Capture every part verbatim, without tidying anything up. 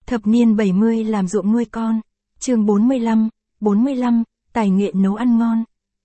Thập niên bảy mươi làm ruộng nuôi con. Chương bốn mươi lăm, bốn mươi lăm, tài nghệ nấu ăn ngon.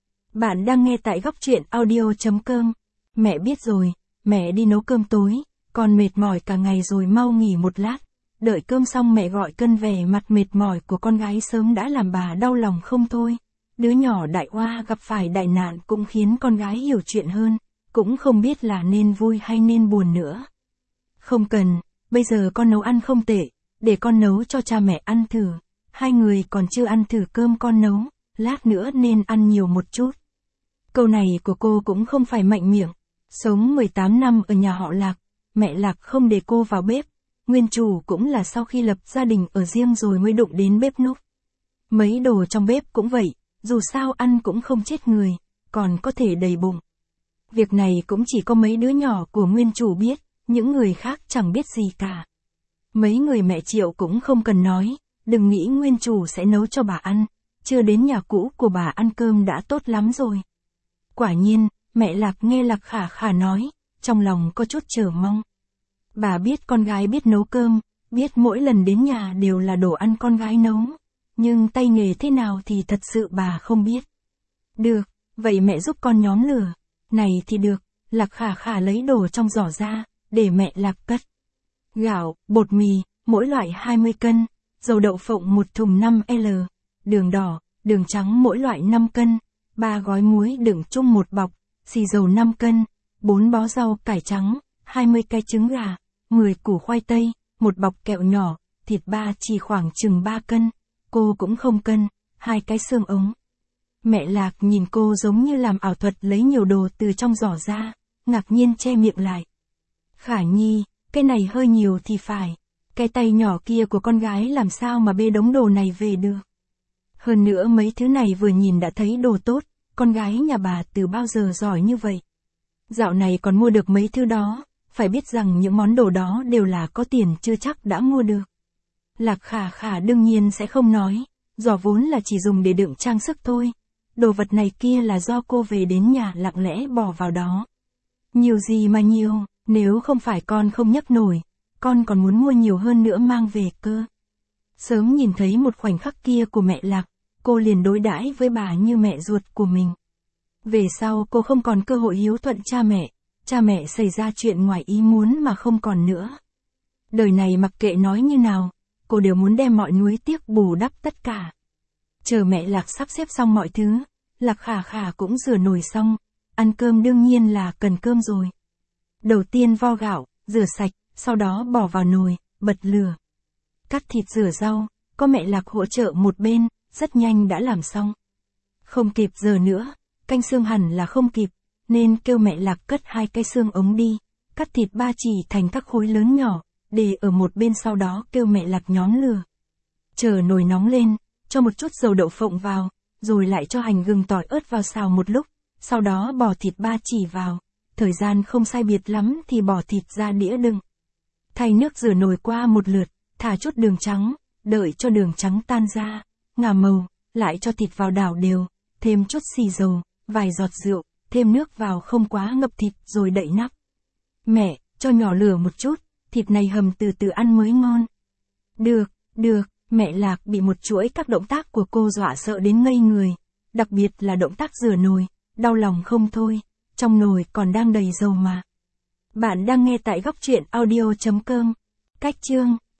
Bạn đang nghe tại góc truyện audio.com. Mẹ biết rồi, mẹ đi nấu cơm tối, con mệt mỏi cả ngày rồi, mau nghỉ một lát. Đợi cơm xong mẹ gọi cân, vẻ mặt mệt mỏi của con gái sớm đã làm bà đau lòng không thôi. Đứa nhỏ đại oa gặp phải đại nạn cũng khiến con gái hiểu chuyện hơn, cũng không biết là nên vui hay nên buồn nữa. Không cần, bây giờ con nấu ăn không tệ, để con nấu cho cha mẹ ăn thử. Hai người còn chưa ăn thử cơm con nấu, lát nữa nên ăn nhiều một chút. Câu này của cô cũng không phải mạnh miệng. Sống mười tám năm ở nhà họ Lạc, mẹ Lạc không để cô vào bếp. Nguyên chủ cũng là sau khi lập gia đình ở riêng rồi mới đụng đến bếp núc. Mấy đồ trong bếp cũng vậy, dù sao ăn cũng không chết người, còn có thể đầy bụng. Việc này cũng chỉ có mấy đứa nhỏ của nguyên chủ biết, những người khác chẳng biết gì cả. Mấy người mẹ Triệu cũng không cần nói, đừng nghĩ nguyên chủ sẽ nấu cho bà ăn, chưa đến nhà cũ của bà ăn cơm đã tốt lắm rồi. Quả nhiên, mẹ Lạc nghe Lạc Khả Khả nói, trong lòng có chút chờ mong. Bà biết con gái biết nấu cơm, biết mỗi lần đến nhà đều là đồ ăn con gái nấu, nhưng tay nghề thế nào thì thật sự bà không biết. Được, vậy mẹ giúp con nhóm lửa. Này thì được, Lạc Khả Khả lấy đồ trong giỏ ra, để mẹ Lạc cất. Gạo, bột mì, mỗi loại hai mươi cân, dầu đậu phộng một thùng năm lít, đường đỏ, đường trắng mỗi loại năm cân, ba gói muối đựng chung một bọc, xì dầu năm cân, bốn bó rau cải trắng, hai mươi cái trứng gà, mười củ khoai tây, một bọc kẹo nhỏ, thịt ba chỉ khoảng chừng ba cân, cô cũng không cân, hai cái xương ống. Mẹ Lạc nhìn cô giống như làm ảo thuật lấy nhiều đồ từ trong giỏ ra, ngạc nhiên che miệng lại. Khả Nhi, cái này hơi nhiều thì phải, cái tay nhỏ kia của con gái làm sao mà bê đống đồ này về được. Hơn nữa mấy thứ này vừa nhìn đã thấy đồ tốt, con gái nhà bà từ bao giờ giỏi như vậy. Dạo này còn mua được mấy thứ đó, phải biết rằng những món đồ đó đều là có tiền chưa chắc đã mua được. Lạc Khả Khả đương nhiên sẽ không nói, giỏ vốn là chỉ dùng để đựng trang sức thôi. Đồ vật này kia là do cô về đến nhà lặng lẽ bỏ vào đó. Nhiều gì mà nhiều, nếu không phải con không nhấc nổi, con còn muốn mua nhiều hơn nữa mang về cơ. Sớm nhìn thấy một khoảnh khắc kia của mẹ Lạc, cô liền đối đãi với bà như mẹ ruột của mình. Về sau cô không còn cơ hội hiếu thuận cha mẹ, cha mẹ xảy ra chuyện ngoài ý muốn mà không còn nữa. Đời này mặc kệ nói như nào, cô đều muốn đem mọi nuối tiếc bù đắp tất cả. Chờ mẹ Lạc sắp xếp xong mọi thứ, Lạc Khả Khả cũng rửa nồi xong, ăn cơm đương nhiên là cần cơm rồi. Đầu tiên vo gạo, rửa sạch, sau đó bỏ vào nồi, bật lửa. Cắt thịt rửa rau, có mẹ Lạc hỗ trợ một bên, rất nhanh đã làm xong. Không kịp giờ nữa, canh xương hẳn là không kịp, nên kêu mẹ Lạc cất hai cái xương ống đi, cắt thịt ba chỉ thành các khối lớn nhỏ, để ở một bên, sau đó kêu mẹ Lạc nhóm lửa. Chờ nồi nóng lên, cho một chút dầu đậu phộng vào, rồi lại cho hành gừng tỏi ớt vào xào một lúc, sau đó bỏ thịt ba chỉ vào, thời gian không sai biệt lắm thì bỏ thịt ra đĩa đựng. Thay nước rửa nồi qua một lượt, thả chút đường trắng, đợi cho đường trắng tan ra, ngả màu, lại cho thịt vào đảo đều, thêm chút xì dầu, vài giọt rượu, thêm nước vào không quá ngập thịt rồi đậy nắp. Mẹ, cho nhỏ lửa một chút, thịt này hầm từ từ ăn mới ngon. Được, được. Mẹ Lạc bị một chuỗi các động tác của cô dọa sợ đến ngây người, đặc biệt là động tác rửa nồi, đau lòng không thôi, trong nồi còn đang đầy dầu mà. Bạn đang nghe tại góc truyện audio.com. Cách chương